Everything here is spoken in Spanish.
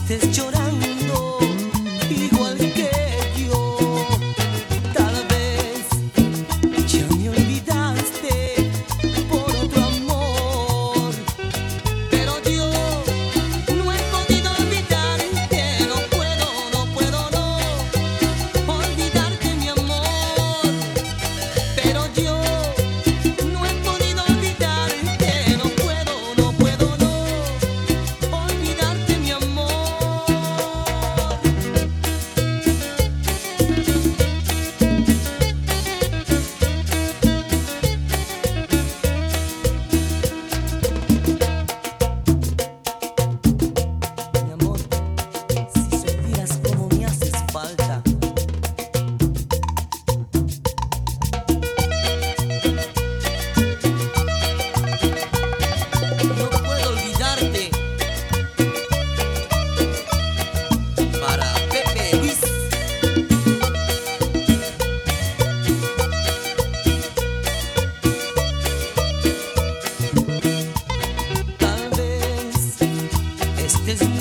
estés llorando igual que yo. Tal vez ya me olvidaste por otro amor, pero yo no he podido olvidarte. No puedo no olvidarte, mi amor. Pero yo no he podido olvidarte. No puedo no olvidarte, mi amor. Mi amor, si supieras cómo me haces falta. No puedo olvidarte. Para Pepe Luis. Tal vez estés